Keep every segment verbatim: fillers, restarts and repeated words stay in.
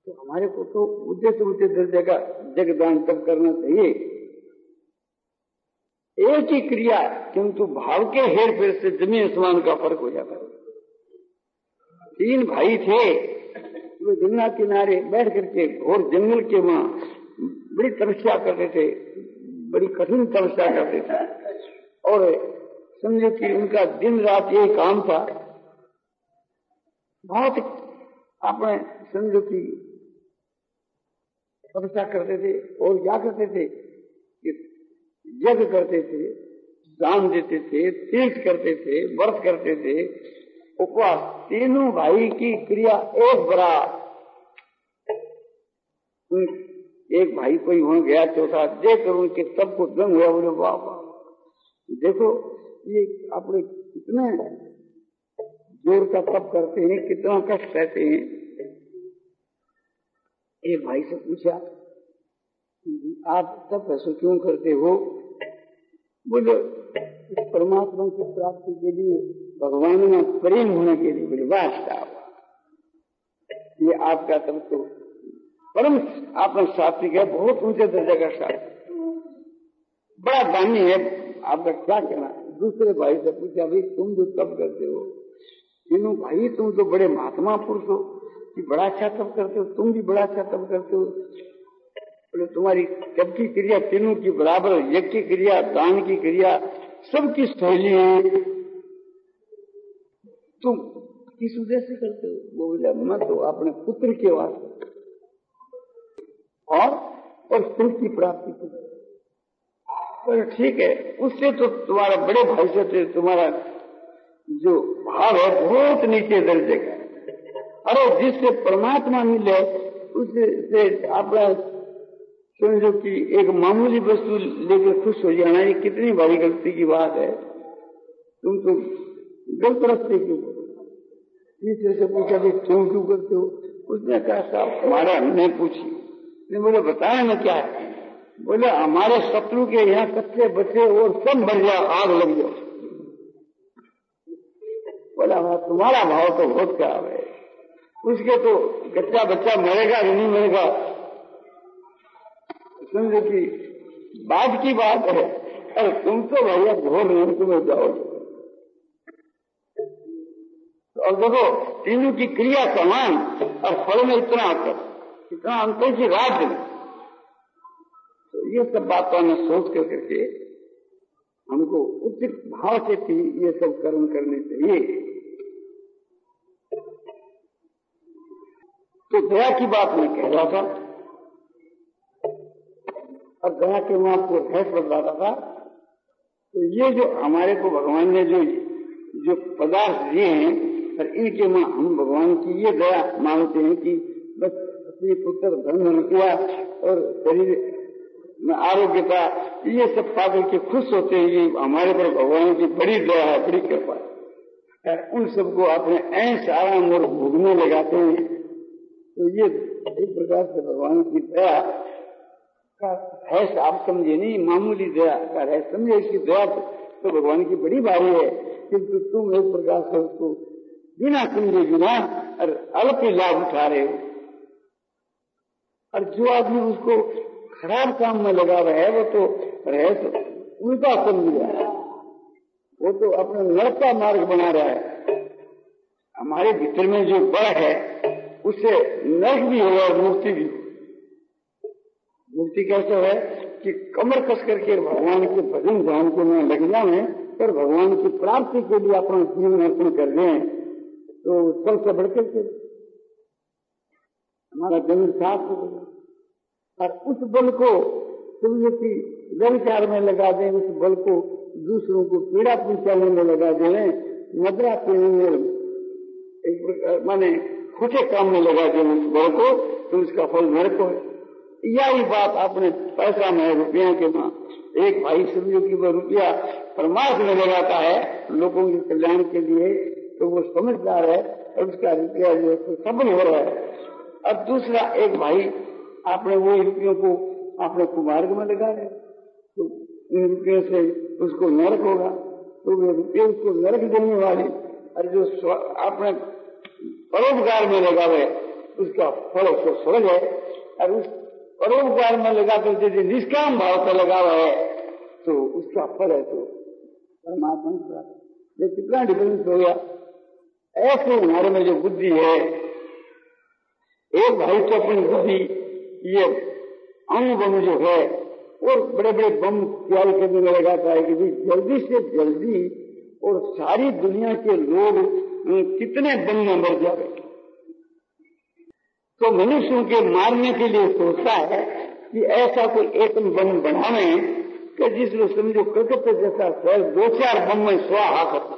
तो हमारे को तो ऊंचे से ऊंचे दर्जे का जगदान तब करना चाहिए। एक ही क्रिया किंतु भाव के हेर फेर से जमीन आसमान का फर्क हो जाता है। तीन भाई थे, वो गंगा किनारे बैठ करके और जंगल के वहां बड़ी तपस्या करते थे, बड़ी कठिन तपस्या करते थे, और समझो कि उनका दिन रात यही काम था। बहुत अपने समझो कि तपस्या करते थे और क्या करते थे कि यज्ञ करते थे, दान देते थे, तीर्थ करते थे, व्रत करते थे, उपवास। तीनों भाई की क्रिया एक बराबर। एक भाई कोई वहां गया चौथा देखकर उनके सबको दंग हुआ, बोले वाह वाह, देखो ये अपने कितने जोर का तप करते हैं, कितना कष्ट सहते हैं। एक भाई से पूछा, आप तप ऐसे क्यों करते हो? बोले इस परमात्मा की प्राप्ति के लिए, भगवान में प्रेम होने के लिए। बोले वास्ता, ये आपका तप तो परम आपका सात्विक है, बहुत ऊंचे दर्जे का सात्विक, बड़ा दानी है, आपका क्या कहना? दूसरे भाई से पूछा, भाई तुम जो तप करते हो, तीनों भाई तुम तो बड़े महात्मा पुरुष हो कि बड़ा अच्छा तप करते हो, तुम भी बड़ा अच्छा तप करते हो। बोले तुम्हारी सबकी क्रिया तीनों की बराबर, यज्ञ की क्रिया, दान की क्रिया, सबकी शैली है, तुम किस उद्देश्य से करते हो? वो बोला मैं तो अपने पुत्र के वास्ते और और सुख की प्राप्ति के लिए। बोले ठीक है, उससे तो तुम्हारा बड़े भाई से तो तुम्हारा जो भाव है बहुत नीचे दर्जे का। अरे जिससे परमात्मा मिले उससे अपना समझो कि एक मामूली वस्तु लेकर खुश हो जाना, ये कितनी बड़ी गलती की बात है। तुम तो गलत रास्ते क्यों? तीसरे से पूछा कि तुम क्यों करते हो? उसने कहा साहब हमारा हमने पूछी। बोले बताया ना क्या है? बोले हमारे शत्रु के यहाँ कच्चे बच्चे और सब मर जाओ, आग लग जाओ। बोला तुम्हारा भाव तो बहुत खराब है, उसके तो कच्चा बच्चा मरेगा कि नहीं मरेगा समझो कि बाद की बात है, और तुम तो भैया घोर नरक में जाओगे। और देखो तीनों की क्रिया समान और फल में इतना अंतर, इतना अंतर की राज्य में। तो ये सब बातों में सोच कर करके हमको उचित भाव से भी ये सब कर्म करने चाहिए। तो दया की बात मैं कह रहा था, और दया के मैं आपको रहस्य बतलाता था। तो ये जो हमारे को भगवान ने जो जो पदार्थ दिए हैं, और इनके में हम भगवान की ये दया मानते हैं कि बस अपने पुत्र धन किया और शरीर में आरोग्यता, ये सब पाकर के खुश होते हैं। ये हमारे पर भगवान की बड़ी दया है, बड़ी कृपा है। उन सबको अपने ऐश आराम और भोगने लगाते हैं। तो ये एक प्रकार से भगवान की दया का रहस्य आप समझे नहीं, मामूली दया का रहस्य समझे। इसकी दया तो भगवान की बड़ी भारी है, किंतु तुम एक प्रकार से उसको बिना समझे बिना और अल्प ही लाभ उठा रहे हो। और जो आदमी उसको खराब काम में लगा रहा है, वो तो रहस्य उल्टा समझ रहा है, वो तो अपना नरक का मार्ग बना रहा है। हमारे भीतर में जो बल है उससे नरक भी होगा और मुक्ति भी। मुक्ति कैसे है कि कमर कस करके भगवान के भजन ध्यान को में लग जाए, पर भगवान की प्राप्ति के लिए अपना जीवन अर्पण कर दें, तो फल से बढ़कर के हमारा जन्म साफ हो गया। और उस बल को समझो कि व्यभिचार में लगा दें, उस बल को दूसरों को पीड़ा पहुंचाने में लगा दें, मदरा पीने में एक माने खोटे काम में लगा दें उस बल को, तो उसका फल नरक है। यही बात आपने पैसा में रुपया के मां एक भाई समझो कि वो रुपया परमार्थ में लगाता है लोगों के कल्याण के लिए, तो वो समझदार है और उसका रुपया जो है सफल हो रहा है। और दूसरा एक भाई आपने वो रुपयों को अपने कुमार्ग में लगा रहे, तो इन रुपयों से उसको नरक होगा, तो वे रुपये उसको नरक देने वाले। और जो आपने परोपकार में लगा हुए उसका फल उसको स्वर्ग है। और उस परोपकार में लगा कर यदि निष्काम भाव से लगा हुआ है तो उसका फल है तो परमात्मा की प्राप्ति। ये कितना डिफरेंस हो गया। ऐसे हमारे में जो बुद्धि है, एक भाई तो अपनी बुद्धि ये अणु बम जो है और बड़े बड़े बम तैयार करने में लगाता है कि जल्दी से जल्दी और सारी दुनिया के लोग कितने बम में मर जाए। तो मनुष्यों के मारने के लिए सोचता है कि ऐसा कोई एटम बम बनावे कि जिसमें समझो कलकत्ते जैसा शहर दो चार बम में स्वाहा करता।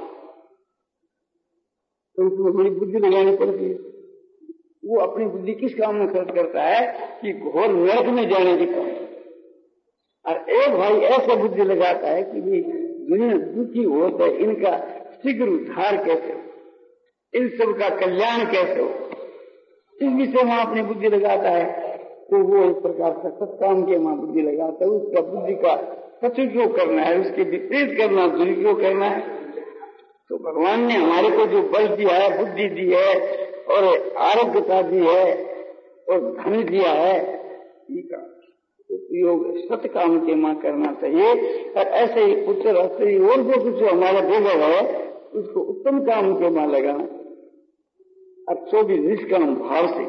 तो उसमें बड़ी बुद्धि लगानी पड़ती है। वो अपनी बुद्धि किस काम में खर्च करता है कि घोर नरक में जाने की काम। और एक भाई ऐसा बुद्धि लगाता है कि भी दुनिया दुखी हो तो इनका शीघ्र उद्धार कैसे हो, इन सब का कल्याण कैसे हो, इस विषय में अपनी बुद्धि लगाता है। तो वो एक प्रकार का सत्काम के वहां बुद्धि लगाता है। उसका बुद्धि का सदुपयोग करना है, उसके विपरीत करना, दुरुपयोग करना है। तो भगवान ने हमारे को जो बल दिया है, बुद्धि दी है और आरोग्यता दी है और धन दिया है, इसका उपयोग सत्काम के मां करना चाहिए। और ऐसे ही पुत्र स्त्री और जो कुछ हमारा भेजा है उसको उत्तम काम के मां लगाना, अच्छो भी निष्काम भाव से।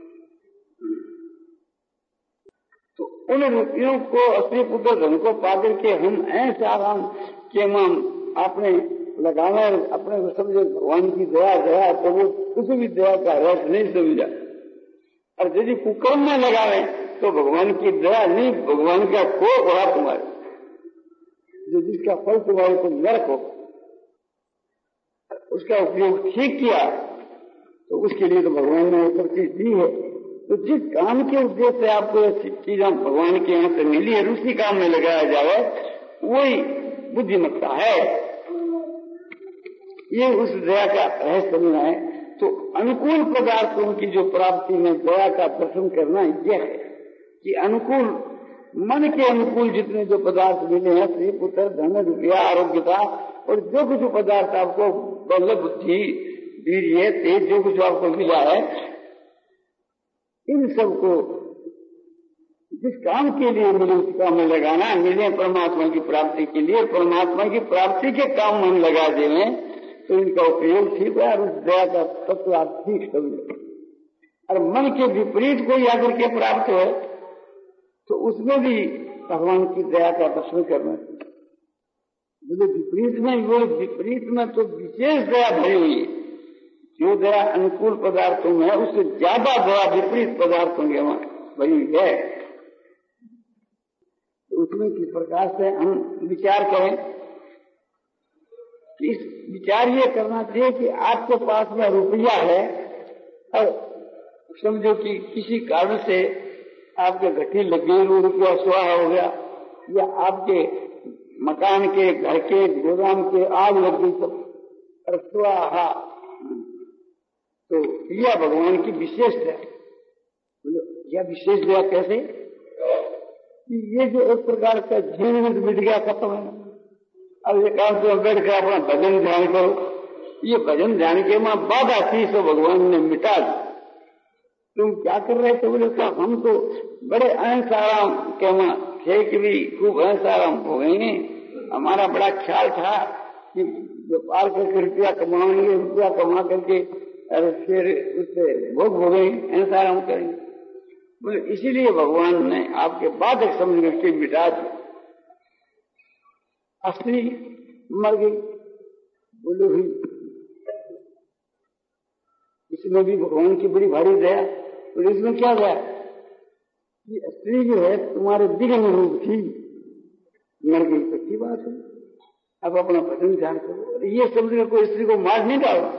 तो उन रुपयों को अपने पुत्र धन को पाकर के हम ऐसे आराम के मां आपने लगाना, अपने को समझे भगवान की दया दया, तो वो किसी भी दया का रस नहीं समझा। और यदि कुकर्म में लगावे तो भगवान की दया नहीं, भगवान का कोप हो तुम्हारे, जो जिसका फल तुम्हारे को नरक हो। उसका उपयोग ठीक किया तो उसके लिए तो भगवान ने सब चीज दी है। तो जिस काम के उद्देश्य से आपको चीजें भगवान के यहाँ से मिली है उसी काम में लगाया जाए, वही बुद्धिमत्ता है। ये उस दया का रहस्य समझना है। तो अनुकूल पदार्थों की जो प्राप्ति में दया का दर्शन करना यह है कि अनुकूल मन के अनुकूल जितने जो पदार्थ मिले हैं, स्त्री पुत्र धन रुपया आरोग्यता और जो कुछ पदार्थ आपको बल बुद्धि वीर्य तेज जो कुछ आपको मिला है, इन सबको जिस काम के लिए मिले उस काम में लगाना। मिले परमात्मा की प्राप्ति के लिए, परमात्मा की प्राप्ति के काम में लगा देवे तो इनका उपयोग ठीक है और उस दया का तत्व आप ठीक समझे। और मन के विपरीत कोई आकर के प्राप्त हो तो उसमें भी भगवान की दया का दर्शन करना चाहिए। बोले विपरीत में, वो विपरीत में तो विशेष दया भरी हुई है। जो दया अनुकूल पदार्थों में है उससे ज्यादा दया विपरीत पदार्थों के वहां भरी हुई है। तो उसमें किस प्रकार से हम विचार करें, इस विचार ये करना चाहिए कि आपके पास में रुपया है और समझो कि किसी कारण से आपके घटी लग गई, वो रुपया स्वाहा हो गया, या आपके मकान के घर के गोदाम के आग लग गई तो स्वाहा। तो यह भगवान की विशेष दया। यह विशेष दया कैसे कि ये जो एक प्रकार का झीण मिट गया, खत्म है। अब ये काम से बैठ कर अपना भजन ध्यान करो, ये भजन ध्यान के मां बाधा थी तो भगवान ने मिटा दी। तुम क्या कर रहे थे? बोले साहब हम तो बड़े अहंस आराम के मां थे कि भी खूब अहंस आराम हो गए। हमारा बड़ा ख्याल था कि व्यापार करके रुपया कमाएंगे, रुपया कमा करके और फिर उससे भोग हो गए, अहंस आराम करेंगे। बोले इसीलिए भगवान ने आपके बाधक समझ करके मिटा दी। स्त्री मर गई, बोले हुई, इसमें भी भगवान की बड़ी भारी दया। तो इसमें क्या गया? ये स्त्री जो है तुम्हारे विघ्न रूप थी, मर गई, सच्ची बात है। अब अपना भजन ध्यान करो। ये समझ कर कोई स्त्री को मार नहीं डालो,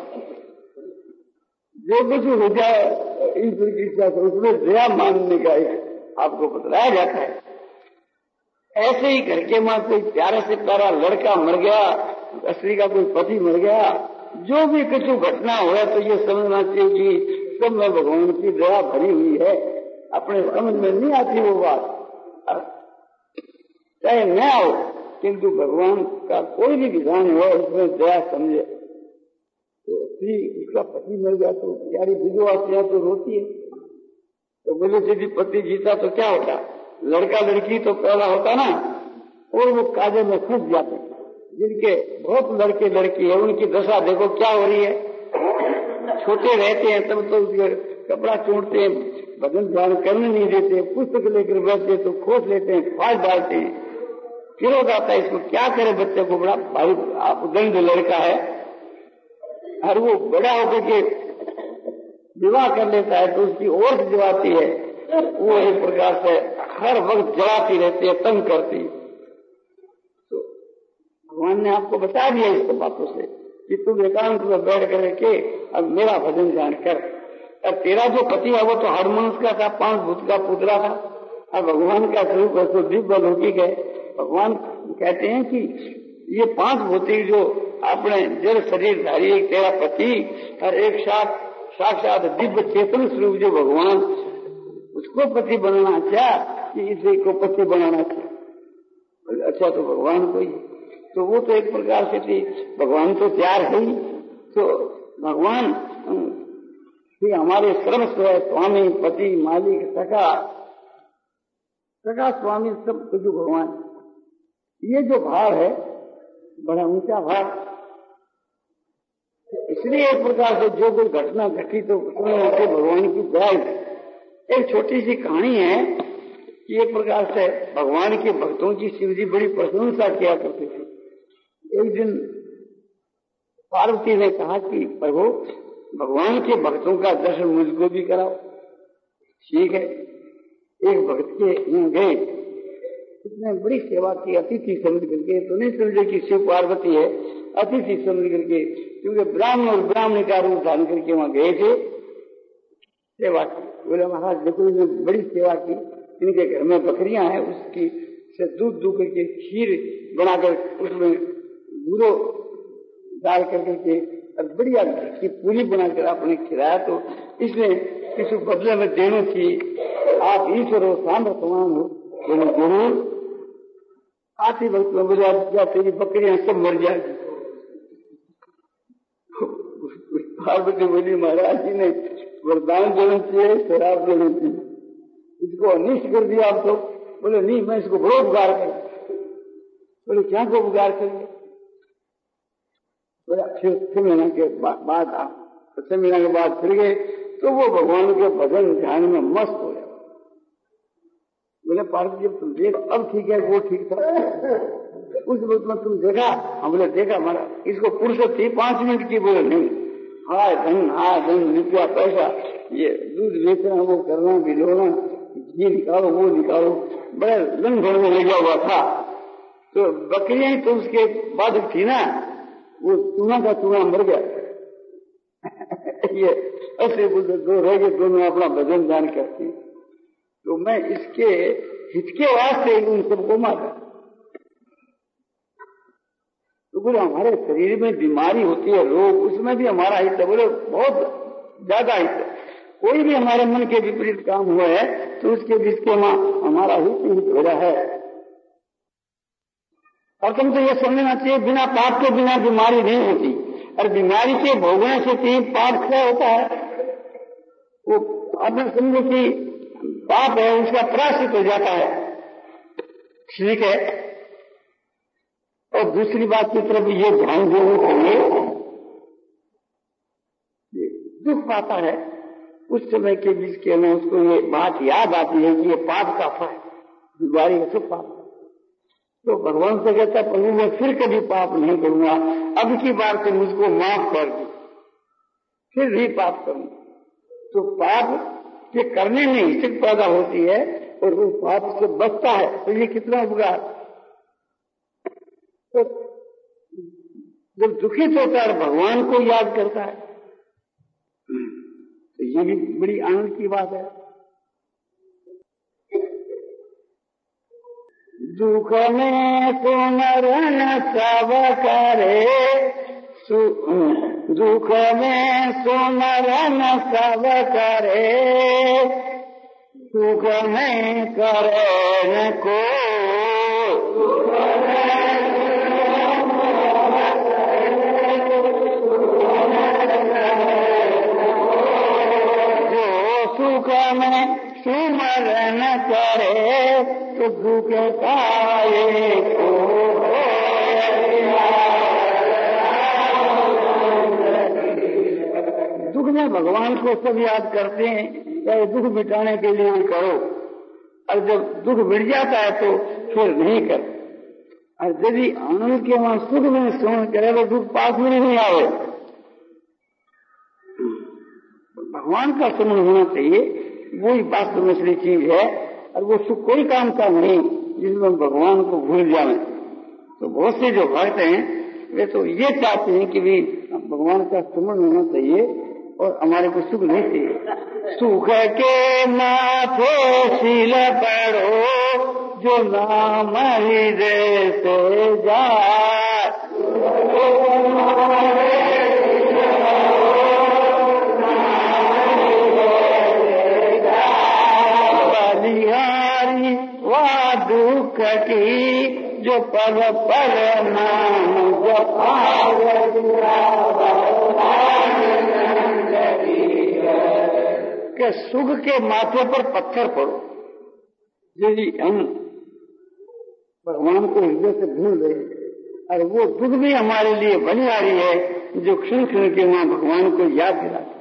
जो कुछ हो जाए ईश्वर की इच्छा से उसमें दया मानने का आपको बतलाया जाता है। ऐसे ही घर के मां कोई प्यारा से प्यारा लड़का मर गया, स्त्री का कोई पति मर गया, जो भी कुछ घटना हो तो ये समझना चाहिए कि सब में भगवान की दया भरी हुई है। अपने समझ में नहीं आती वो बात, चाहे न हो, किंतु भगवान का कोई भी विधान हो उसमें दया समझे तो स्त्री उसका पति मर गया तो बेचारी विधवा से तो रोती है। तो बोले यदि पति जीता तो क्या होता, लड़का लड़की तो पैदा होता ना, और वो काजे में फंस जाते। जिनके बहुत लड़के लड़की है उनकी दशा देखो क्या हो रही है। छोटे रहते हैं तब तो उसके कपड़ा चूंटते हैं, भजन ध्यान करने नहीं देते, पुस्तक लेकर बैठते तो खोज लेते हैं, फाड़ डालते हैं, फिर हो जाता है। इसको क्या करे, बच्चे को बड़ा भाई आप दंड लड़का है, और वो बड़ा होकर के विवाह कर लेता है तो उसकी औरत जो आती है वो एक प्रकार से हर वक्त जलाती रहती है, तंग करती है। तो भगवान ने आपको बता दिया इस बातों से कि तुम एकांत में बैठ करके अब मेरा भजन ध्यान कर। अब तेरा जो पति है वो तो हर मनुष्य का था, पांच भूत का पुतला था, अब भगवान का स्वरूप है तो दिव्य लौकिक है। भगवान कहते हैं कि ये पांच भौतिक जो अपने जल शरीर धारी, एक तेरा पति और एक साथ साक्षात दिव्य चेतन स्वरूप जो भगवान, उसको पति बनाना चाह कि इसे को पति बनाना चाह। अच्छा तो भगवान को ही, तो वो तो एक प्रकार से थी, भगवान तो तैयार है ही। तो भगवान कि हमारे सर्वस्व है, स्वामी, पति, मालिक, सखा सखा स्वामी सब कुछ भगवान। ये जो भाव है बड़ा ऊंचा भाव, इसलिए एक प्रकार से जो कोई घटना घटी तो उसमें उनके भगवान की दया। एक छोटी सी कहानी है कि एक प्रकार से भगवान के भक्तों की शिव जी बड़ी प्रशंसा किया करते थे। एक दिन पार्वती ने कहा कि प्रभु भगवान के भक्तों का दर्शन मुझको भी कराओ। ठीक है, एक भक्त के यहाँ गए, उसने बड़ी सेवा की, अतिथि समझ करके, तो नहीं समझे कि शिव पार्वती है, अतिथि समझ करके, क्योंकि ब्राह्मण और ब्राह्मणी का रूप धारण करके वहां गए थे, सेवा की। बोले महाराज देखो इन्होंने बड़ी सेवा की, इनके घर में बकरियां हैं, उसकी से दूध दूध करके खीर बनाकर उसमें गुड़ो डाल करके के बढ़िया की पूरी बनाकर आपने खिलाया, तो इसलिए किसी बदले में देने की आप ईश्वर हो, सामर्थ्यवान हो। बोले जरूर। आती वक्त में बोले क्या तेरी बकरियां सब मर जाएगी। पार्वती बोली महाराज जी ने वरदान देना चाहिए, शराब देना चाहिए, इसको अनिष्ट कर दिया आप तो। बोले नहीं, मैं इसको बड़ो उपकार कर। बोले क्या को उपकार करेंगे? फिर छह महीने के बाद आप छह महीने के बाद फिर गए तो वो भगवान के भजन ध्यान में मस्त हो गया। बोले पार्वती जब तुम देख अब ठीक है, वो ठीक था, उस वक्त में तुम देखा? हम बोले देखा महाराज, इसको फुर्सत थी पांच मिनट की। बोले नहीं, हाय धन, हाय धन, रुपया पैसा, ये दूध बेचना, वो करना, बिलोना, ये निकालो, वो निकालो, बड़े लन भर में लगा हुआ था। तो बकरियां ही तो उसके बाद थी ना, वो चूना का चूना मर गया। ये ऐसे बोलते दो रह गए, दोनों अपना भजन ध्यान करती। तो मैं इसके हित के वास्ते उन सबको मारा। तो बोले हमारे शरीर में बीमारी होती है, रोग, उसमें भी हमारा हित है। बोले बहुत ज्यादा हित है। कोई भी हमारे मन के विपरीत काम हुआ है तो उसके जिसके मां हमारा हित हित हो रहा है। और तुम तो ये समझना चाहिए बिना पाप के बिना बीमारी नहीं होती, और बीमारी के भोगने से तीन पाप क्या होता है, वो आपने समझो कि पाप है उसका प्रायश्चित हो जाता है। ठीक है। और दूसरी बात की तरफ ये ध्यान देने के लिए दुख पाता है, उस समय के बीच के में उसको ये बात याद आती है कि ये पाप का फल, बीमारी है सब पाप। तो भगवान से कहता है प्रभु मैं फिर कभी पाप नहीं करूंगा, अब की बार से मुझको माफ कर दो, फिर भी पाप करूंगा। तो पाप के करने में हिचक पैदा होती है और वो पाप से बचता है, तो ये कितना उपकार। तो जब दुखित होता है भगवान को याद करता है तो ये भी बड़ी आनंद की बात है। दुख में सुमरन सब करे, दुख में सुमरन सब करे, सुख में करे को, सुख में में सुमरन करे तो दुख पाए को। दुख में भगवान को सब याद करते हैं, चाहे दुख मिटाने के लिए भी करो, और जब दुख मिट जाता है तो फिर नहीं कर। और यदि आनंद के वहां सुख में स्मरण करे तो दुख पास में नहीं आवे। भगवान का स्मरण होना चाहिए, वही वास्तव में असली चीज है, और वो सुख कोई काम का नहीं जिसमें भगवान को भूल जाए। तो बहुत से जो भक्त हैं वे तो ये चाहते हैं कि भी भगवान का स्मरण होना चाहिए और हमारे को सुख नहीं चाहिए। सुख के माथे शील पड़ो जो नाम हृदय से जाए, बलिहारी वा दुख की जो पल पल नाम जपाए। के सुख के माथे पर पत्थर पड़ो, यदि हम भगवान को हृदय से भूल गए और वो दुख भी हमारे लिए बलिहारी है जो क्षण क्षण के वहां भगवान को याद दिलाता।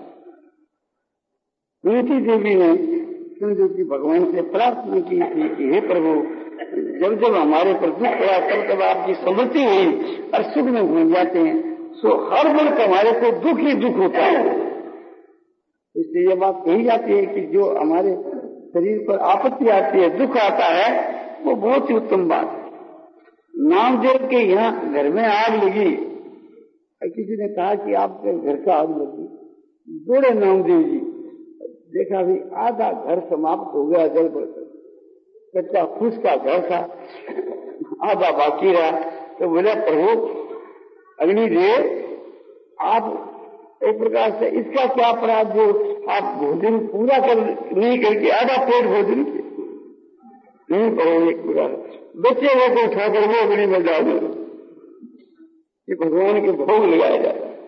कुंती देवी ने जो कि भगवान से प्रार्थना की थी कि हे प्रभु, जब जब हमारे पर दुख पड़ा तब तब आपकी स्मृति हुई और सुख में भूल जाते हैं, सो हर वक्त हमारे को दुख ही दुख होता है। इसलिए ये बात कही जाती है कि जो हमारे शरीर पर आपत्ति आती है, दुख आता है, वो बहुत ही उत्तम बात है। नामदेव के यहाँ घर में आग लगी, किसी ने कहा कि आपके घर का आग लगी, दौड़े नामदेव जी, देखा भी आधा घर समाप्त हो गया जल बढ़कर, कच्चा फूस का घर था, आधा बाकी रहा। तो बोले प्रभु अग्निदेव, आप एक प्रकार से इसका क्या अपराध जो आप भोजन पूरा कर नहीं करके आधा पेट भोजन नहीं करो, एक प्रकार बच्चे वो को उठाकर वो अग्नि में डाल दो, ये भगवान के भोग लगाया जाता है।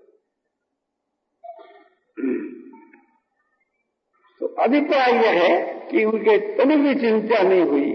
तो अभिप्राय यह है कि उनके तनिक भी चिंता नहीं हुई,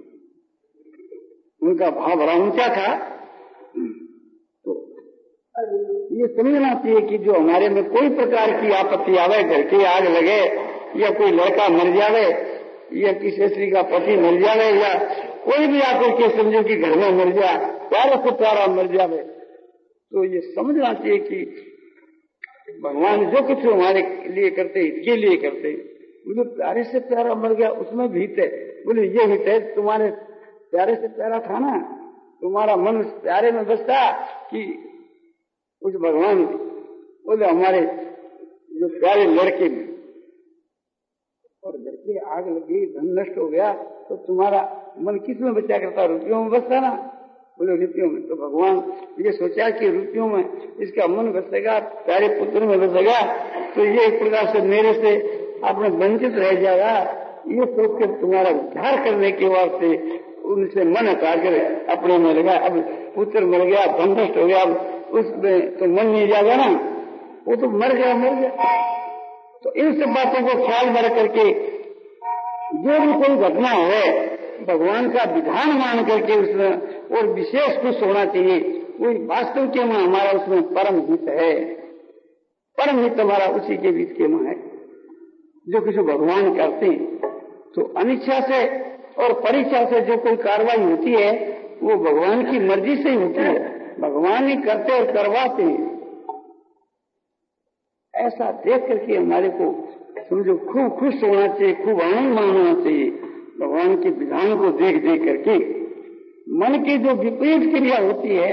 उनका भाव बड़ा ऊंचा था। तो ये समझना चाहिए कि जो हमारे में कोई प्रकार की आपत्ति आवे, घर की आग लगे या कोई लड़का मर जावे या किसी स्त्री का पति मर जावे या कोई भी आकर के समझो कि घर में मर जाए, प्यारे से प्यारा मर जावे, तो ये समझना चाहिए कि भगवान जो कुछ हमारे लिए करते इसके लिए करते। बोले प्यारे से प्यारा मर गया उसमें भी हित है। बोले ये हित है, तुम्हारे प्यारे से प्यारा था ना, तुम्हारा मन उस प्यारे में बसता कि उस भगवान। बोले हमारे जो प्यारे लड़के में और घर के आग लगी, धन नष्ट हो गया, तो तुम्हारा मन किस में बचा करता? रुपयों में बसता ना। बोले रुपयों में। तो भगवान ये सोचा कि रुपयों में इसका मन बसेगा, प्यारे पुत्र में बसेगा, तो ये एक प्रकार से मेरे से आपने वंचित रह जाएगा। ये सोच कर तुम्हारा उद्धार करने के वास्ते उनसे मन हटा कर अपने में लगा। अब पुत्र मर गया, धन नष्ट हो गया, अब उसमें तो मन नहीं जाएगा ना, वो तो मर गया मर गया। तो इन सब बातों को ख्याल में रख करके जो भी कोई घटना है भगवान का विधान मान करके उसमें और विशेष खुश होना चाहिए। कोई वास्तव के में हमारा उसमें परम हित है, परम हित हमारा उसी के बीच के में है जो कुछ भगवान करते हैं। तो अनिच्छा से और परीक्षा से जो कोई कार्रवाई होती है वो भगवान की मर्जी से ही होती है, भगवान ही करते और करवाते हैं। ऐसा देख करके हमारे को समझो खूब खुश होना चाहिए, खूब आनंद मानना चाहिए भगवान के विधान को देख देख करके। मन की जो विपरीत क्रिया होती है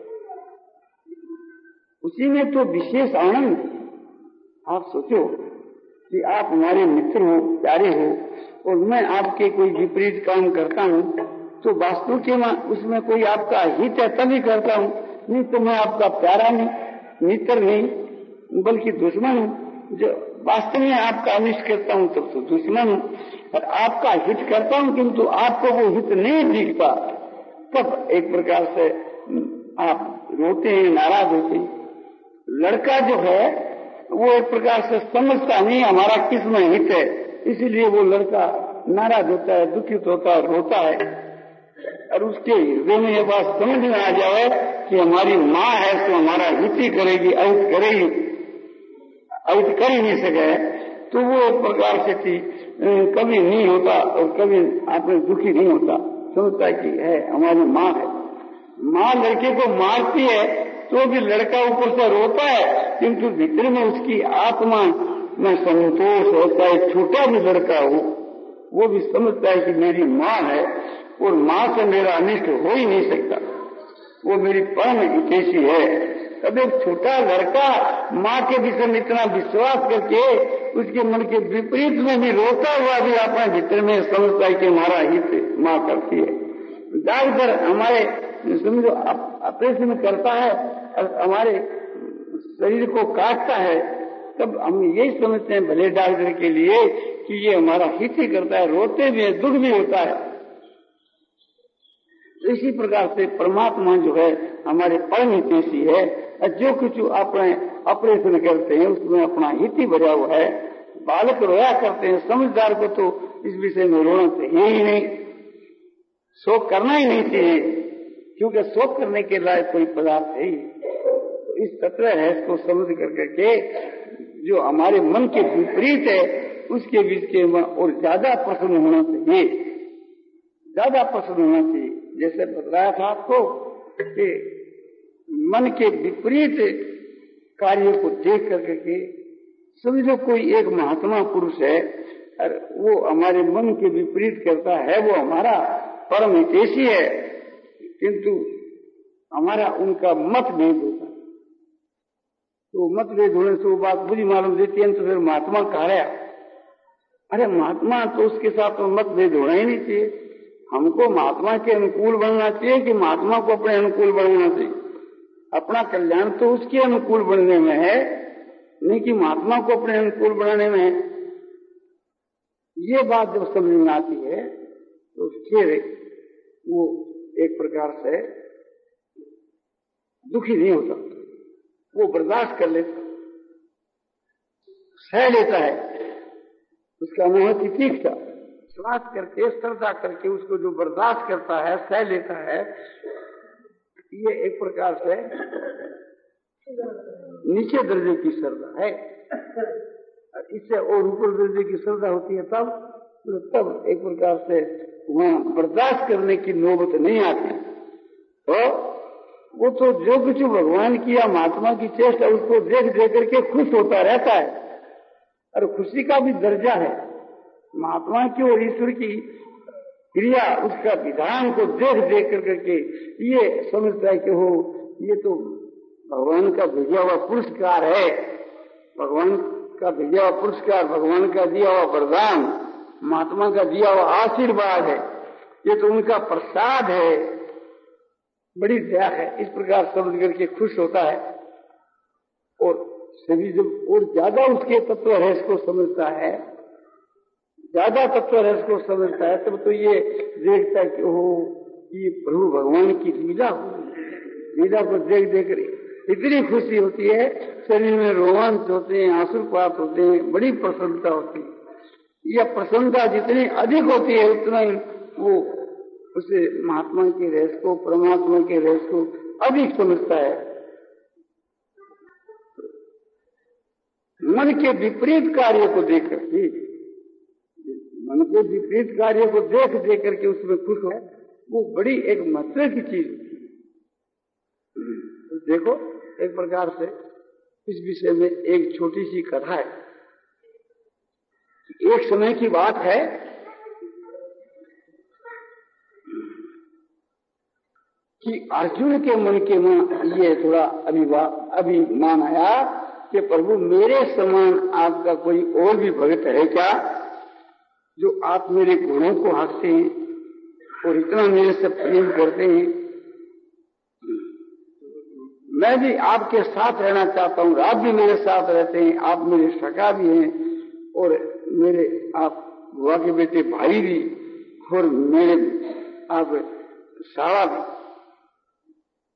उसी में तो विशेष आनंद। आप सोचो कि आप हमारे मित्र हो, प्यारे हो, और मैं आपके कोई विपरीत काम करता हूँ तो वास्तव के उसमें कोई आपका हित है तभी करता हूँ, नहीं तो मैं आपका प्यारा नहीं, मित्र नहीं, बल्कि दुश्मन हूँ। जो वास्तव में आपका अनिष्ट करता हूँ तब तो दुश्मन हूँ, और आपका हित करता हूँ किंतु आपको वो हित नहीं दिखता, तब एक प्रकार से आप रोते हैं, नाराज होते हैं। लड़का जो है वो एक प्रकार से समझता नहीं हमारा किस में हित है, इसीलिए वो लड़का नाराज होता है, दुखित होता है, रोता है। और उसके हृदय में ये बात समझ में आ जाए कि हमारी माँ है तो हमारा हित ही करेगी, अहित करेगी, अहित कर ही नहीं सके, तो वो एक प्रकार से थी कभी नहीं होता और कभी आपने दुखी नहीं होता, समझता है कि है हमारी माँ है। माँ लड़के को मारती है तो भी लड़का ऊपर से रोता है, किंतु भीतर में उसकी आत्मा में संतोष होता है। छोटा भी लड़का हो वो भी समझता है कि मेरी माँ है और माँ से मेरा अनिष्ट हो ही नहीं सकता, वो मेरी परम हितैषी है। तब एक छोटा लड़का माँ के विषय में इतना विश्वास करके उसके मन के विपरीत में भी रोता हुआ भी अपने भीतर में समझता है कि हमारा हित माँ करती है। डॉक्टर हमारे समझो ऑपरेशन करता है और हमारे शरीर को काटता है, तब हम यही समझते हैं भले डॉक्टर के लिए कि ये हमारा हित ही करता है, रोते भी है, दुख भी होता है। तो इसी प्रकार से परमात्मा जो है हमारे परम हितैषी है, जो कुछ अपने ऑपरेशन करते हैं उसमें अपना हित ही भरा हुआ है। बालक रोया करते हैं, समझदार को तो इस विषय में रोना चाहिए ही नहीं, शोक करना ही नहीं चाहिए, क्योंकि शोक करने के लायक कोई पदार्थ है ही। तो इस तत्व है इसको समझ कर करके जो हमारे मन के विपरीत है उसके बीच के और ज्यादा प्रसन्न होना चाहिए, ज्यादा प्रसन्न होना चाहिए। जैसे बताया था आपको कि मन के विपरीत कार्य को देख कर करके समझो कोई एक महात्मा पुरुष है और वो हमारे मन के विपरीत करता है, वो हमारा परम हितैषी है, किंतु हमारा उनका मतभेद होता है। तो मतभेद होने से वो बात बुरी मालूम देती है, तो फिर महात्मा कह रहा है, अरे महात्मा तो उसके साथ तो मतभेद होना ही नहीं चाहिए, हमको महात्मा के अनुकूल बनना चाहिए कि महात्मा को अपने अनुकूल बनना चाहिए। अपना कल्याण तो उसके अनुकूल बनने में है, नहीं कि महात्मा को अपने अनुकूल बनाने में है। ये बात जब समझ में आती है तो फिर वो एक प्रकार से दुखी नहीं होता, वो बर्दाश्त कर लेता, सह लेता है। उसका अनुभव की तीखता विश्वास करके श्रद्धा करके उसको जो बर्दाश्त करता है, सह लेता है, ये एक प्रकार से नीचे दर्जे की श्रद्धा है। इससे और ऊपर दर्जे की श्रद्धा होती है तब तब एक प्रकार से वहां बर्दाश्त करने की नौबत नहीं आती। तो वो तो जो कुछ भगवान किया महात्मा की चेष्टा उसको देख देख करके खुश होता रहता है, और खुशी का भी दर्जा है। महात्मा की और ईश्वर की क्रिया उसका विधान को देख देख कर करके ये समझता है कि हो ये तो भगवान का भेजा हुआ पुरस्कार है, भगवान का भेजा हुआ पुरस्कार, भगवान का दिया हुआ वरदान, महात्मा का दिया हुआ आशीर्वाद है, ये तो उनका प्रसाद है, बड़ी दया है। इस प्रकार समझ करके खुश होता है। और सभी जब और ज्यादा उसके तत्व रहस्य को समझता है, ज्यादा तत्व रहस्य को समझता है, तब तो ये देखता है कि ओह ये प्रभु भगवान की लीला हो, लीला को देख देख कर इतनी खुशी होती है, शरीर में रोमांच होते हैं, आंसुपात होते हैं, बड़ी प्रसन्नता होती है। यह प्रसन्नता जितनी अधिक होती है उतना ही वो उसे महात्मा के रहस्य को, परमात्मा के रहस्य को अधिक समझता है। मन के विपरीत कार्य को देख करके, मन के विपरीत कार्य को देख देख करके उसमें खुश हो, वो बड़ी एक महत्व की चीज होती है। तो देखो एक प्रकार से इस विषय में एक छोटी सी कथा है। एक समय की बात है कि अर्जुन के मन के मन ये थोड़ा अभिमान आया कि प्रभु मेरे समान आपका कोई और भी भक्त है क्या, जो आप मेरे गुणों को हाँकते हैं और इतना मेरे से प्रेम करते हैं। मैं भी आपके साथ रहना चाहता हूँ, आप भी मेरे साथ रहते हैं, आप मेरे सखा भी हैं और मेरे आप बुआ के बेटे भाई भी, और मेरे आप सारा भी,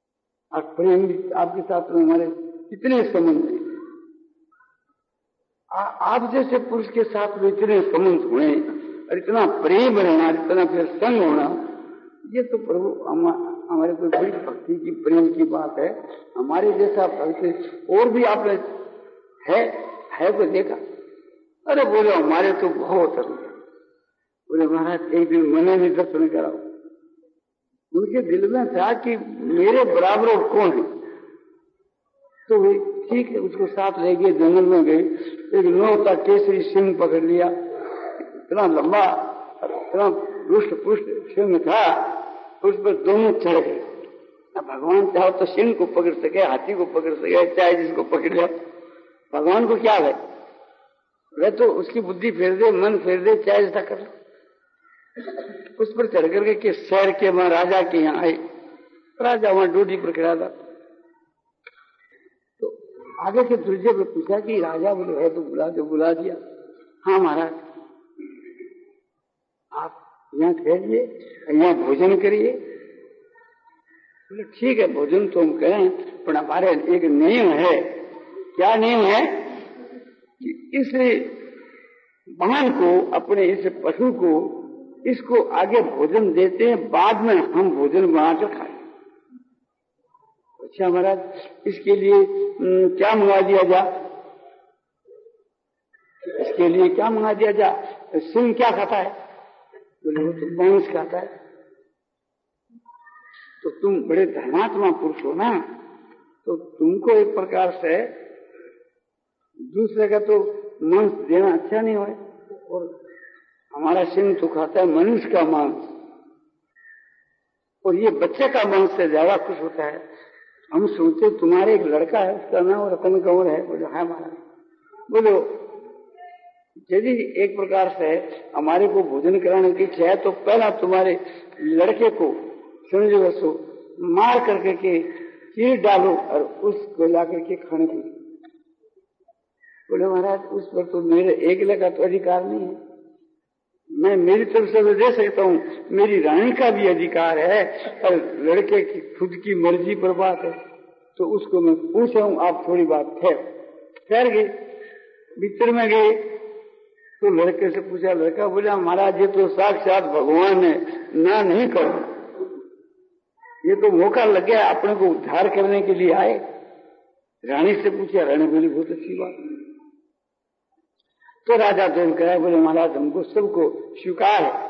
आप प्रेम भी, आपके साथ में हमारे कितने संबंध हैं। आप जैसे पुरुष के साथ में इतने संबंध हुए और इतना प्रेम रहना, इतना फिर संग होना, ये तो प्रभु हमारे को बड़ी भक्ति की प्रेम की बात है। हमारे जैसा भक्त और भी आपने है है तो देखा? अरे बोले हमारे तो बहुत है। बोले महाराज एक दिन मैंने भी दर्शन कराओ। उनके दिल में था कि मेरे बराबर कौन है, तो वे ठीक है उसको साथ ले गए, जंगल में गए। एक नौता केसरी सिंह पकड़ लिया, इतना लंबा इतना रुष्ट पुष्ट सिंह था, उस पर दोनों चढ़ गए। अब भगवान चाहो तो सिंह को पकड़ सके, हाथी को पकड़ सके, चाहे जिसको पकड़ लिया, भगवान को क्या है? वह तो उसकी बुद्धि फेर दे, मन फेर दे, चाहे ऐसा कर लो। उस पर चढ़ करके कि शहर के वहां राजा के यहाँ आए। राजा वहां ड्यूटी पर खड़ा था, तो आगे के दूसरे पर पूछा कि राजा बोले है तो बुला दो। बुला दिया। हाँ महाराज आप यहाँ ठहरिए, यहाँ भोजन करिए। बोले ठीक है भोजन तो हम करें, पर हमारे एक नियम है। क्या नियम है? कि इस वाहन को, अपने इस पशु को, इसको आगे भोजन देते हैं, बाद में हम भोजन बनाकर खाएं। अच्छा महाराज इसके लिए क्या मंगा दिया जा? इसके लिए क्या मंगा दिया जा? सिंह क्या खाता है? बोले वो तो मांस खाता है। तो तुम बड़े धर्मात्मा पुरुष हो ना, तो तुमको एक प्रकार से दूसरे का तो मांस देना अच्छा नहीं हो। और हमारा सिंह तो खाता है मनुष्य का मांस, और ये बच्चे का मांस से ज्यादा खुश होता है। हम सोचते तुम्हारे एक लड़का है, उसका नाम रतन कंवर है। बोलो हाँ महाराज। बोलो यदि एक प्रकार से हमारे को भोजन कराने की इच्छा है तो पहला तुम्हारे लड़के को समझो सो मार करके के चीर डालो और उसको ला करके खाने को। बोले महाराज उस पर तो मेरे अकेले का तो अधिकार नहीं है, मैं मेरी तरफ से तो दे सकता हूँ, मेरी रानी का भी अधिकार है, और लड़के की खुद की मर्जी पर बात है। तो उसको मैं पूछा हूँ आप थोड़ी बात ठहर ठहर गए। भीतर में गए तो लड़के से पूछा, लड़का बोला महाराज ये तो साक्षात भगवान है, ना नहीं करो, ये तो मौका लग गया, अपने को उद्धार करने के लिए आए। रानी से पूछा, रानी बोली बहुत अच्छी बात। तो राजा जब कहा, बोले महाराज हमको सबको स्वीकार है।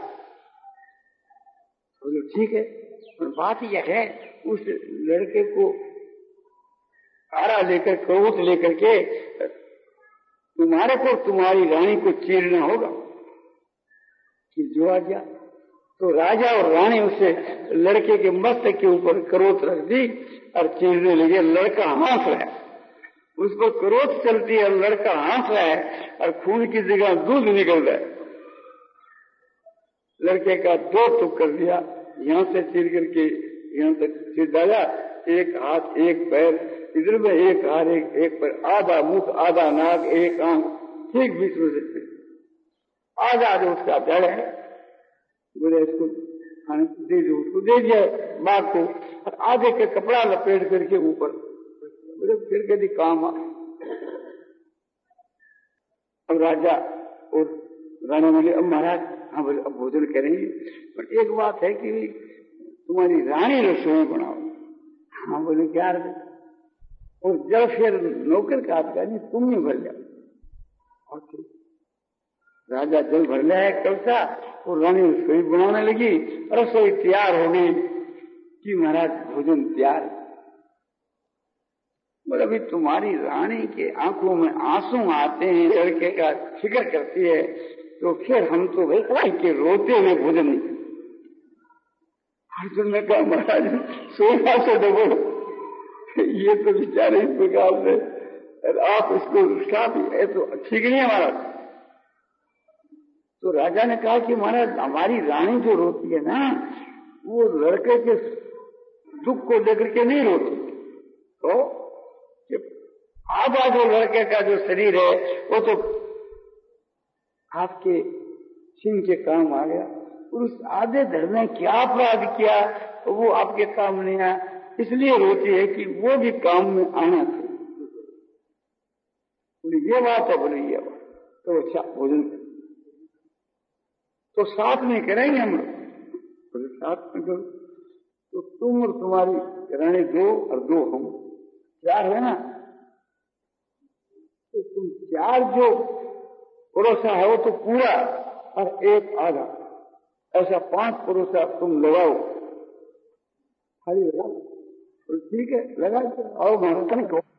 बोले ठीक है, पर बात यह है उस लड़के को आरा लेकर क्रोध लेकर के तुम्हारे को तुम्हारी रानी को चीरना होगा। कि जो आ गया तो राजा और रानी उसे लड़के के मस्तक के ऊपर क्रोध रख दी और चीरने लगे। लड़का हंस रहा है, उस पर क्रोध चलती है, लड़का हंस रहा है और खून की जगह दूध निकल रहा है। लड़के का दो टुक कर दिया, यहाँ से चीर करके यहाँ तक चीर डाला, एक हाथ एक पैर, इधर में एक हाथ एक, एक पैर, आधा मुख आधा नाक एक आंख, ठीक बीच में से आधा जो उसका जड़ है। बोले इसको खाने दे दो, उसको दे दिया बाघ को, और आधे के कपड़ा लपेट करके ऊपर। बोले फिर कभी काम आ। अब राजा और रानी बोले अब महाराज, हाँ बोले अब भोजन करेंगे, पर एक बात है कि तुम्हारी रानी रसोई बनाओ। हाँ बोले क्या रहे? और जब फिर नौकर का आपका नहीं तुम ही भर जाओ। और राजा जल भर लिया है कल था, और रानी रसोई बनाने लगी, रसोई तैयार हो गई कि महाराज भोजन तैयार। बोले अभी तुम्हारी रानी के आंखों में आंसू आते हैं, लड़के का फिक्र करती है, तो फिर हम तो भाई के रोते हुए भोजन नहीं। अर्जुन ने कहा महाराज सोना से डबो, ये तो बेचारे इस प्रकार से, आप इसको साथ है तो ठीक नहीं है महाराज। तो राजा ने कहा कि महाराज हमारी रानी जो रोती है ना, वो लड़के के दुख को लेकर के नहीं रोती, तो आधा जो लड़के का जो शरीर है वो तो आपके सिंह के काम आ गया, उस आधे धर्म ने क्या अपराध किया तो वो आपके काम नहीं आया, इसलिए रोती है कि वो भी काम में आना चाहिए। बोले ये बात है। बोले ये बात तो अच्छा भोजन करें। तो साथ में करेंगे हम लोग, तो साथ में करो। तो तुम और तुम्हारी रानी दो और दो हम, चार है ना। तो तुम चार जो परोसा है वो तो पूरा और एक आधा, ऐसा पांच परोसा तुम लगाओ, खाली लगाओ। तो ठीक है, लगा आओ महाराज को।